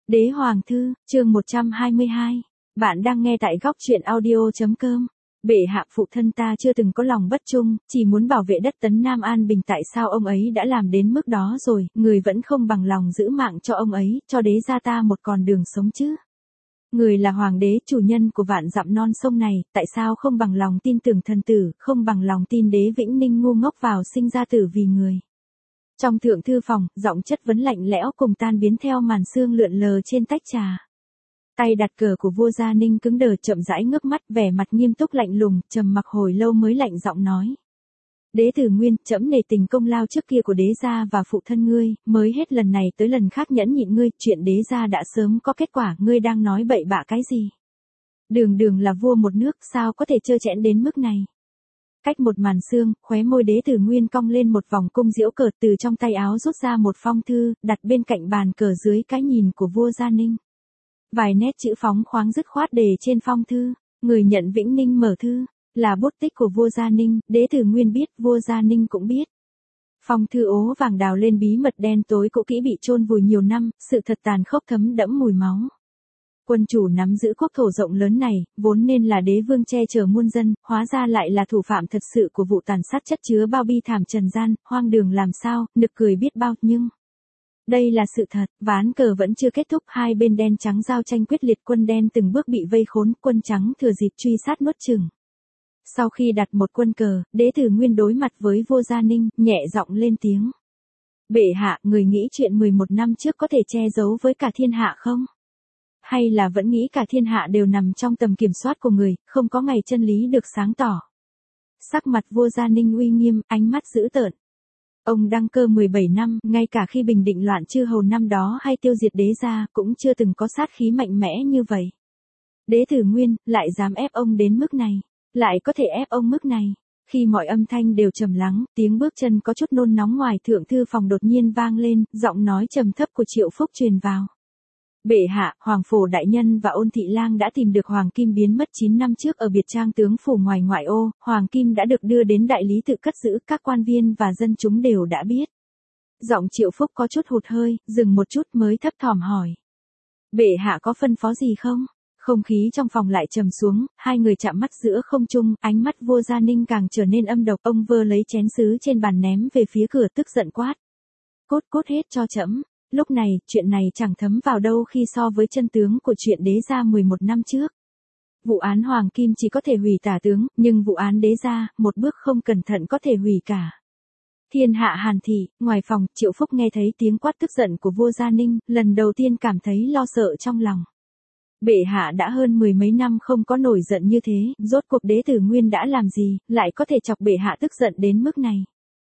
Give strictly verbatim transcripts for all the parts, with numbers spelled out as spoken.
Đế Hoàng Thư, chương một trăm hai mươi hai. Bạn đang nghe tại góc truyện audio.com. Bệ hạ phụ thân ta chưa từng có lòng bất trung, chỉ muốn bảo vệ đất Tấn Nam an bình, tại sao ông ấy đã làm đến mức đó rồi, người vẫn không bằng lòng giữ mạng cho ông ấy, cho đế gia ta một con đường sống chứ. Người là hoàng đế chủ nhân của vạn dặm non sông này, tại sao không bằng lòng tin tưởng thần tử, không bằng lòng tin đế Vĩnh Ninh ngu ngốc vào sinh ra tử vì người. Trong thượng thư phòng, giọng chất vấn lạnh lẽo cùng tan biến theo màn sương lượn lờ trên tách trà. Tay đặt cờ của vua Gia Ninh cứng đờ, chậm rãi ngước mắt, vẻ mặt nghiêm túc lạnh lùng, trầm mặc hồi lâu mới lạnh giọng nói. Đế tử Nguyên, trẫm nể tình công lao trước kia của đế gia và phụ thân ngươi, mới hết lần này tới lần khác nhẫn nhịn ngươi, chuyện đế gia đã sớm có kết quả, ngươi đang nói bậy bạ cái gì? Đường đường là vua một nước, sao có thể trơ trẽn đến mức này? Cách một màn sương, khóe môi đế tử Nguyên cong lên một vòng cung diễu cợt, từ trong tay áo rút ra một phong thư, đặt bên cạnh bàn cờ dưới cái nhìn của vua Gia Ninh. Vài nét chữ phóng khoáng dứt khoát đề trên phong thư, người nhận Vĩnh Ninh mở thư, là bút tích của vua Gia Ninh, đế tử Nguyên biết, vua Gia Ninh cũng biết. Phong thư ố vàng đào lên bí mật đen tối cũ kỹ bị chôn vùi nhiều năm, sự thật tàn khốc thấm đẫm mùi máu. Quân chủ nắm giữ quốc thổ rộng lớn này, vốn nên là đế vương che chở muôn dân, hóa ra lại là thủ phạm thật sự của vụ tàn sát chất chứa bao bi thảm trần gian, hoang đường làm sao, nực cười biết bao, nhưng đây là sự thật, ván cờ vẫn chưa kết thúc, hai bên đen trắng giao tranh quyết liệt, quân đen từng bước bị vây khốn, quân trắng thừa dịp truy sát nuốt chửng. Sau khi đặt một quân cờ, đế tử Nguyên đối mặt với vua Gia Ninh, nhẹ giọng lên tiếng. Bệ hạ, người nghĩ chuyện mười một năm trước có thể che giấu với cả thiên hạ không? Hay là vẫn nghĩ cả thiên hạ đều nằm trong tầm kiểm soát của người, không có ngày chân lý được sáng tỏ? Sắc mặt vua Gia Ninh uy nghiêm, ánh mắt dữ tợn. Ông đăng cơ mười bảy năm, ngay cả khi bình định loạn chư hầu năm đó hay tiêu diệt đế gia, cũng chưa từng có sát khí mạnh mẽ như vậy. Đế tử Nguyên, lại dám ép ông đến mức này, lại có thể ép ông mức này. Khi mọi âm thanh đều trầm lắng, tiếng bước chân có chút nôn nóng ngoài thượng thư phòng đột nhiên vang lên, giọng nói trầm thấp của Triệu Phúc truyền vào. Bệ hạ, Hoàng Phổ đại nhân và Ôn Thị Lang đã tìm được Hoàng Kim biến mất chín năm trước ở biệt trang tướng phủ ngoài ngoại ô, Hoàng Kim đã được đưa đến đại lý tự cất giữ, các quan viên và dân chúng đều đã biết. Giọng Triệu Phúc có chút hụt hơi, dừng một chút mới thấp thỏm hỏi. Bệ hạ có phân phó gì không? Không khí trong phòng lại trầm xuống, hai người chạm mắt giữa không trung, ánh mắt vua Gia Ninh càng trở nên âm độc, ông vơ lấy chén sứ trên bàn ném về phía cửa, tức giận quát. Cốt cốt hết cho trẫm. Lúc này, chuyện này chẳng thấm vào đâu khi so với chân tướng của chuyện đế gia mười một năm trước. Vụ án Hoàng Kim chỉ có thể hủy tả tướng, nhưng vụ án đế gia, một bước không cẩn thận có thể hủy cả. Thiên hạ Hàn Thị, ngoài phòng, Triệu Phúc nghe thấy tiếng quát tức giận của vua Gia Ninh, lần đầu tiên cảm thấy lo sợ trong lòng. Bệ hạ đã hơn mười mấy năm không có nổi giận như thế, rốt cuộc đế tử Nguyên đã làm gì, lại có thể chọc bệ hạ tức giận đến mức này.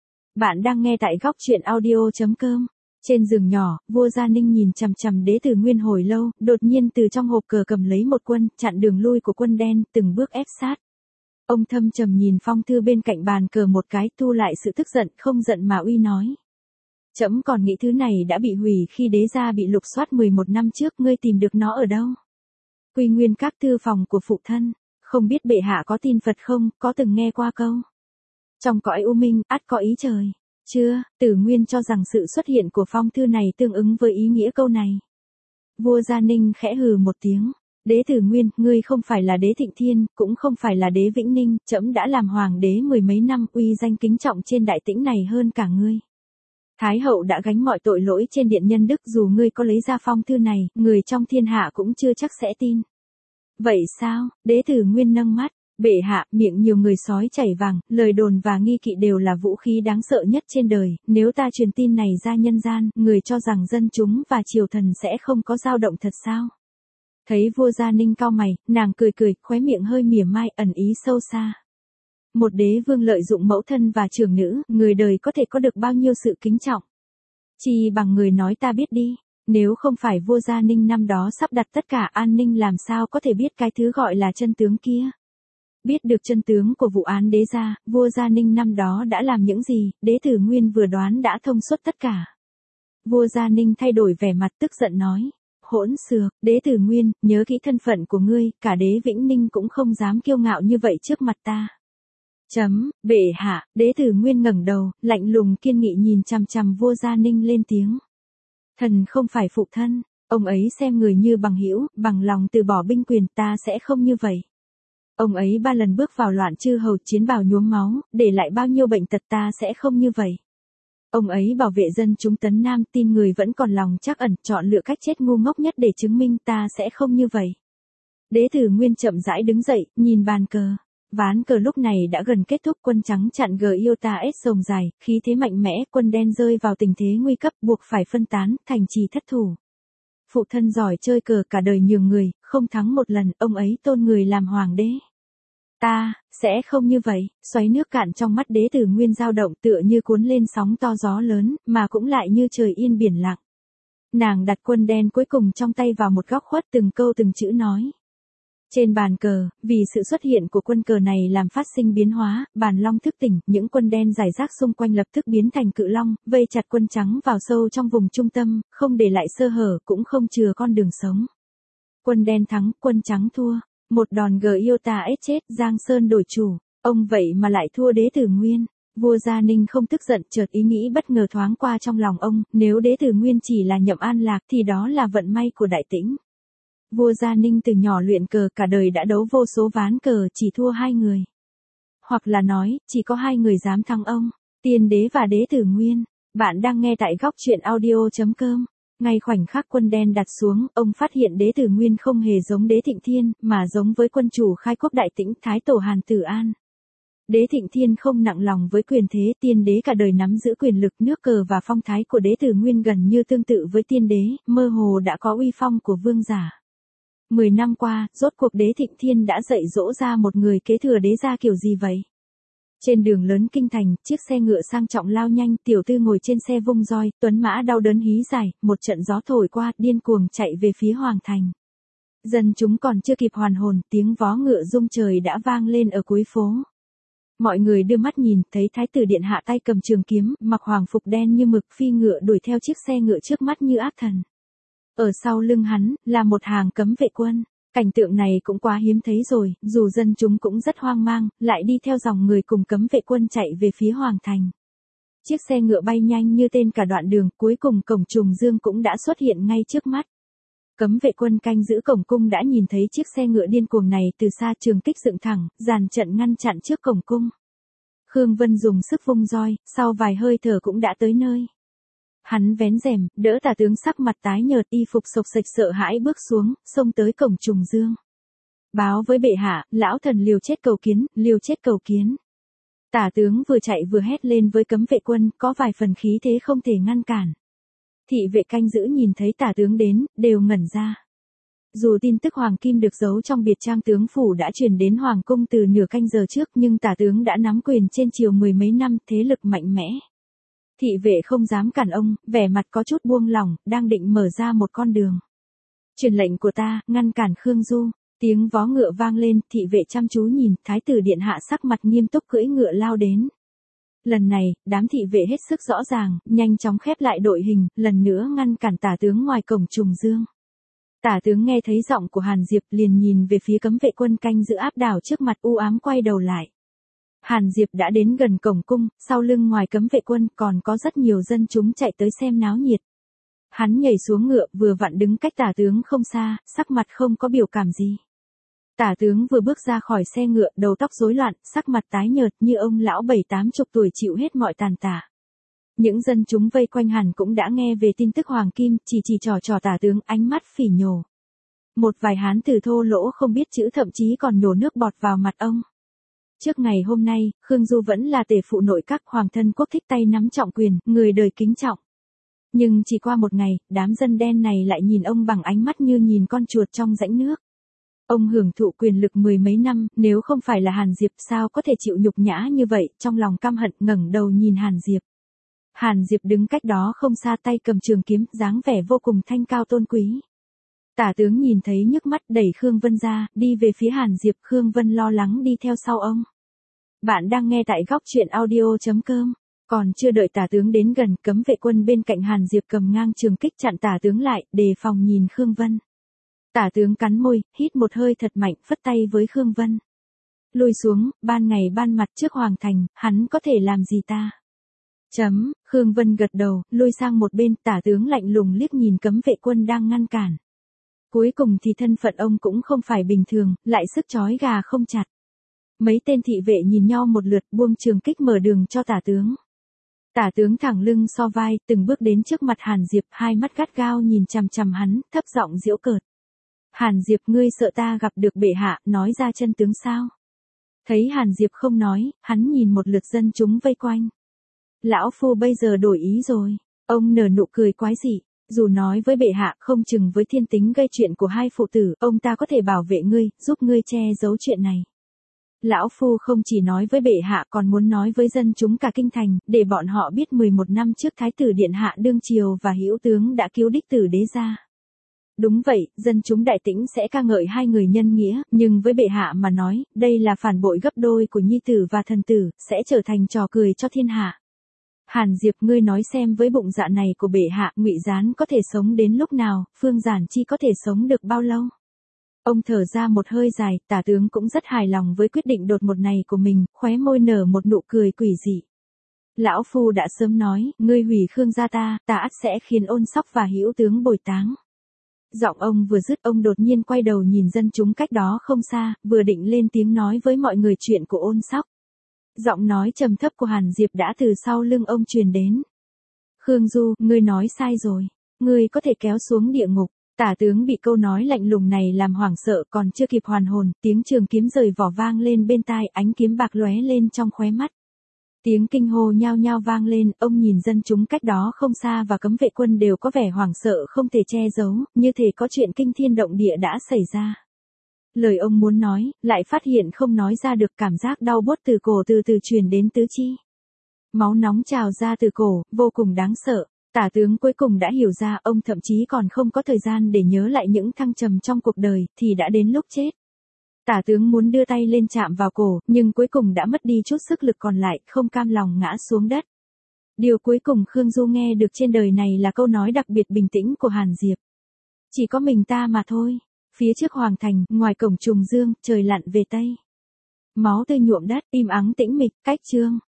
Bạn đang nghe tại góc truyện audio.com. Trên giường nhỏ, vua Gia Ninh nhìn chằm chằm đế tử Nguyên hồi lâu, đột nhiên từ trong hộp cờ cầm lấy một quân, chặn đường lui của quân đen, từng bước ép sát. Ông thâm trầm nhìn phong thư bên cạnh bàn cờ một cái, thu lại sự tức giận, không giận mà uy nói. Trẫm còn nghĩ thứ này đã bị hủy khi đế gia bị lục soát mười một năm trước, ngươi tìm được nó ở đâu? Quy nguyên các thư phòng của phụ thân, không biết bệ hạ có tin Phật không, có từng nghe qua câu. Trong cõi u minh, ắt có ý trời. Chưa, Tử Nguyên cho rằng sự xuất hiện của phong thư này tương ứng với ý nghĩa câu này. Vua Gia Ninh khẽ hừ một tiếng. Đế Tử Nguyên, ngươi không phải là đế Thịnh Thiên, cũng không phải là đế Vĩnh Ninh, trẫm đã làm hoàng đế mười mấy năm, uy danh kính trọng trên đại tĩnh này hơn cả ngươi. Thái hậu đã gánh mọi tội lỗi trên điện nhân đức, dù ngươi có lấy ra phong thư này, người trong thiên hạ cũng chưa chắc sẽ tin. Vậy sao? Đế Tử Nguyên nâng mắt. Bệ hạ, miệng nhiều người sói chảy vàng, lời đồn và nghi kỵ đều là vũ khí đáng sợ nhất trên đời, nếu ta truyền tin này ra nhân gian, người cho rằng dân chúng và triều thần sẽ không có dao động thật sao? Thấy vua Gia Ninh cau mày, nàng cười cười, khóe miệng hơi mỉa mai, ẩn ý sâu xa. Một đế vương lợi dụng mẫu thân và trưởng nữ, người đời có thể có được bao nhiêu sự kính trọng? Chỉ bằng người nói ta biết đi, nếu không phải vua Gia Ninh năm đó sắp đặt tất cả an ninh làm sao có thể biết cái thứ gọi là chân tướng kia? Biết được chân tướng của vụ án đế gia, vua Gia Ninh năm đó đã làm những gì, đế tử Nguyên vừa đoán đã thông suốt tất cả. Vua Gia Ninh thay đổi vẻ mặt tức giận nói. Hỗn xược, đế tử Nguyên, nhớ kỹ thân phận của ngươi, cả đế Vĩnh Ninh cũng không dám kiêu ngạo như vậy trước mặt ta. Chấm, bệ hạ, đế tử Nguyên ngẩng đầu, lạnh lùng kiên nghị nhìn chằm chằm vua Gia Ninh lên tiếng. Thần không phải phụ thân. Ông ấy xem người như bằng hữu, bằng lòng từ bỏ binh quyền, ta sẽ không như vậy. Ông ấy ba lần bước vào loạn chư hầu, chiến bào nhuốm máu, để lại bao nhiêu bệnh tật, ta sẽ không như vậy. Ông ấy bảo vệ dân chúng Tấn Nam, tin người vẫn còn lòng trắc ẩn, chọn lựa cách chết ngu ngốc nhất để chứng minh, ta sẽ không như vậy. Đế Tử Nguyên chậm rãi đứng dậy, nhìn bàn cờ. Ván cờ lúc này đã gần kết thúc, quân trắng chặn G Iota S rồng dài, khí thế mạnh mẽ, quân đen rơi vào tình thế nguy cấp, buộc phải phân tán, thành trì thất thủ. Phụ thân giỏi chơi cờ, cả đời nhường người, không thắng một lần, ông ấy tôn người làm hoàng đế. Ta, sẽ không như vậy. Xoáy nước cạn trong mắt Đế Tử Nguyên dao động, tựa như cuốn lên sóng to gió lớn, mà cũng lại như trời yên biển lặng. Nàng đặt quân đen cuối cùng trong tay vào một góc khuất, từng câu từng chữ nói. Trên bàn cờ, vì sự xuất hiện của quân cờ này làm phát sinh biến hóa, bàn long thức tỉnh, những quân đen rải rác xung quanh lập tức biến thành cự long, vây chặt quân trắng vào sâu trong vùng trung tâm, không để lại sơ hở, cũng không chừa con đường sống. Quân đen thắng, quân trắng thua. Một đòn G Iota S chết, Giang Sơn đổi chủ. Ông vậy mà lại thua Đế Tử Nguyên. Vua Gia Ninh không tức giận, chợt ý nghĩ bất ngờ thoáng qua trong lòng ông, nếu Đế Tử Nguyên chỉ là Nhậm An Lạc thì đó là vận may của Đại Tĩnh. Vua Gia Ninh từ nhỏ luyện cờ, cả đời đã đấu vô số ván cờ, chỉ thua hai người. Hoặc là nói, chỉ có hai người dám thắng ông, Tiên Đế và Đế Tử Nguyên. Bạn đang nghe tại góc truyện audio chấm com. Ngay khoảnh khắc quân đen đặt xuống, ông phát hiện Đế Tử Nguyên không hề giống Đế Thịnh Thiên, mà giống với quân chủ khai quốc Đại Tĩnh, Thái Tổ Hàn Tử An. Đế Thịnh Thiên không nặng lòng với quyền thế, Tiên Đế cả đời nắm giữ quyền lực, nước cờ và phong thái của Đế Tử Nguyên gần như tương tự với Tiên Đế, mơ hồ đã có uy phong của vương giả. Mười năm qua, rốt cuộc Đế Thịnh Thiên đã dạy dỗ ra một người kế thừa đế gia kiểu gì vậy? Trên đường lớn kinh thành, chiếc xe ngựa sang trọng lao nhanh, tiểu tư ngồi trên xe vung roi, tuấn mã đau đớn hí dài, một trận gió thổi qua, điên cuồng chạy về phía hoàng thành. Dân chúng còn chưa kịp hoàn hồn, tiếng vó ngựa rung trời đã vang lên ở cuối phố. Mọi người đưa mắt nhìn, thấy thái tử điện hạ tay cầm trường kiếm, mặc hoàng phục đen như mực, phi ngựa đuổi theo chiếc xe ngựa trước mắt như ác thần. Ở sau lưng hắn, là một hàng cấm vệ quân. Cảnh tượng này cũng quá hiếm thấy rồi, dù dân chúng cũng rất hoang mang, lại đi theo dòng người cùng cấm vệ quân chạy về phía hoàng thành. Chiếc xe ngựa bay nhanh như tên cả đoạn đường, cuối cùng cổng Trùng Dương cũng đã xuất hiện ngay trước mắt. Cấm vệ quân canh giữ cổng cung đã nhìn thấy chiếc xe ngựa điên cuồng này từ xa, trường kích dựng thẳng, dàn trận ngăn chặn trước cổng cung. Khương Vân dùng sức vung roi, sau vài hơi thở cũng đã tới nơi. Hắn vén rèm, đỡ tả tướng sắc mặt tái nhợt, y phục xộc xệch sợ hãi bước xuống, xông tới cổng Trùng Dương. Báo với bệ hạ, lão thần liều chết cầu kiến, liều chết cầu kiến. Tả tướng vừa chạy vừa hét lên với cấm vệ quân, có vài phần khí thế không thể ngăn cản. Thị vệ canh giữ nhìn thấy tả tướng đến, đều ngẩn ra. Dù tin tức Hoàng Kim được giấu trong biệt trang tướng phủ đã truyền đến Hoàng cung từ nửa canh giờ trước, nhưng tả tướng đã nắm quyền trên triều mười mấy năm, thế lực mạnh mẽ. Thị vệ không dám cản ông, vẻ mặt có chút buông lỏng, đang định mở ra một con đường. Truyền lệnh của ta, ngăn cản Khương Du. Tiếng vó ngựa vang lên, thị vệ chăm chú nhìn, thái tử điện hạ sắc mặt nghiêm túc cưỡi ngựa lao đến. Lần này, đám thị vệ hết sức rõ ràng, nhanh chóng khép lại đội hình, lần nữa ngăn cản tả tướng ngoài cổng Trùng Dương. Tả tướng nghe thấy giọng của Hàn Diệp liền nhìn về phía cấm vệ quân canh giữ áp đảo trước mặt, u ám quay đầu lại. Hàn Diệp đã đến gần cổng cung, sau lưng ngoài cấm vệ quân còn có rất nhiều dân chúng chạy tới xem náo nhiệt. Hắn nhảy xuống ngựa, vừa vặn đứng cách tả tướng không xa, sắc mặt không có biểu cảm gì. Tả tướng vừa bước ra khỏi xe ngựa, đầu tóc rối loạn, sắc mặt tái nhợt như ông lão bảy tám chục tuổi chịu hết mọi tàn tả. Những dân chúng vây quanh hẳn cũng đã nghe về tin tức Hoàng Kim, chỉ chỉ trò trò tả tướng, ánh mắt phỉ nhổ. Một vài hán tử thô lỗ không biết chữ thậm chí còn nhổ nước bọt vào mặt ông. Trước ngày hôm nay, Khương Du vẫn là tể phụ nội các, hoàng thân quốc thích, tay nắm trọng quyền, người đời kính trọng. Nhưng chỉ qua một ngày, đám dân đen này lại nhìn ông bằng ánh mắt như nhìn con chuột trong rãnh nước. Ông hưởng thụ quyền lực mười mấy năm, nếu không phải là Hàn Diệp sao có thể chịu nhục nhã như vậy, trong lòng căm hận ngẩng đầu nhìn Hàn Diệp. Hàn Diệp đứng cách đó không xa, tay cầm trường kiếm, dáng vẻ vô cùng thanh cao tôn quý. Tả tướng nhìn thấy nhức mắt, đẩy Khương Vân ra, đi về phía Hàn Diệp. Khương Vân lo lắng đi theo sau ông. Bạn đang nghe tại góc truyện audio chấm com. Còn chưa đợi tả tướng đến gần, cấm vệ quân bên cạnh Hàn Diệp cầm ngang trường kích chặn tả tướng lại, đề phòng nhìn Khương Vân. Tả tướng cắn môi, hít một hơi thật mạnh, phất tay với Khương Vân. Lùi xuống, ban ngày ban mặt trước hoàng thành, hắn có thể làm gì ta? Chấm, Khương Vân gật đầu, lui sang một bên, tả tướng lạnh lùng liếc nhìn cấm vệ quân đang ngăn cản. Cuối cùng thì thân phận ông cũng không phải bình thường, lại sức chói gà không chặt. Mấy tên thị vệ nhìn nhau một lượt, buông trường kích mở đường cho tả tướng. Tả tướng thẳng lưng so vai, từng bước đến trước mặt Hàn Diệp, hai mắt gắt gao nhìn chằm chằm hắn, thấp giọng giễu cợt. Hàn Diệp, ngươi sợ ta gặp được bệ hạ, nói ra chân tướng sao? Thấy Hàn Diệp không nói, hắn nhìn một lượt dân chúng vây quanh. Lão phu bây giờ đổi ý rồi. Ông nở nụ cười quái dị. Dù nói với bệ hạ không chừng với thiên tính gây chuyện của hai phụ tử, ông ta có thể bảo vệ ngươi, giúp ngươi che giấu chuyện này. Lão phu không chỉ nói với bệ hạ còn muốn nói với dân chúng cả kinh thành, để bọn họ biết mười một năm trước Thái tử Điện Hạ đương triều và hữu tướng đã cứu đích tử đế gia. Đúng vậy, dân chúng Đại Tĩnh sẽ ca ngợi hai người nhân nghĩa, nhưng với bệ hạ mà nói, đây là phản bội gấp đôi của nhi tử và thần tử, sẽ trở thành trò cười cho thiên hạ. Hàn Diệp, ngươi nói xem với bụng dạ này của bệ hạ, Ngụy Gián có thể sống đến lúc nào, Phương Giản Chi có thể sống được bao lâu? Ông thở ra một hơi dài, tả tướng cũng rất hài lòng với quyết định đột ngột này của mình, khóe môi nở một nụ cười quỷ dị. Lão phu đã sớm nói, ngươi hủy Khương gia ta, ta ắt sẽ khiến Ôn Sóc và hữu tướng bồi táng. Giọng ông vừa dứt, ông đột nhiên quay đầu nhìn dân chúng cách đó không xa, vừa định lên tiếng nói với mọi người chuyện của Ôn Sóc. Giọng nói trầm thấp của Hàn Diệp đã từ sau lưng ông truyền đến. Khương Du, ngươi nói sai rồi. Ngươi có thể kéo xuống địa ngục. Tả tướng bị câu nói lạnh lùng này làm hoảng sợ, còn chưa kịp hoàn hồn, tiếng trường kiếm rời vỏ vang lên bên tai, ánh kiếm bạc lóe lên trong khóe mắt. Tiếng kinh hô nhao nhao vang lên, ông nhìn dân chúng cách đó không xa và cấm vệ quân đều có vẻ hoảng sợ không thể che giấu, như thể có chuyện kinh thiên động địa đã xảy ra. Lời ông muốn nói, lại phát hiện không nói ra được, cảm giác đau buốt từ cổ từ từ truyền đến tứ chi. Máu nóng trào ra từ cổ, vô cùng đáng sợ. Tả tướng cuối cùng đã hiểu ra, ông thậm chí còn không có thời gian để nhớ lại những thăng trầm trong cuộc đời, thì đã đến lúc chết. Tả tướng muốn đưa tay lên chạm vào cổ, nhưng cuối cùng đã mất đi chút sức lực còn lại, không cam lòng ngã xuống đất. Điều cuối cùng Khương Du nghe được trên đời này là câu nói đặc biệt bình tĩnh của Hàn Diệp. Chỉ có mình ta mà thôi. Phía trước Hoàng Thành, ngoài cổng Trùng Dương, trời lặn về Tây. Máu tươi nhuộm đất, im ắng tĩnh mịch, cách chương.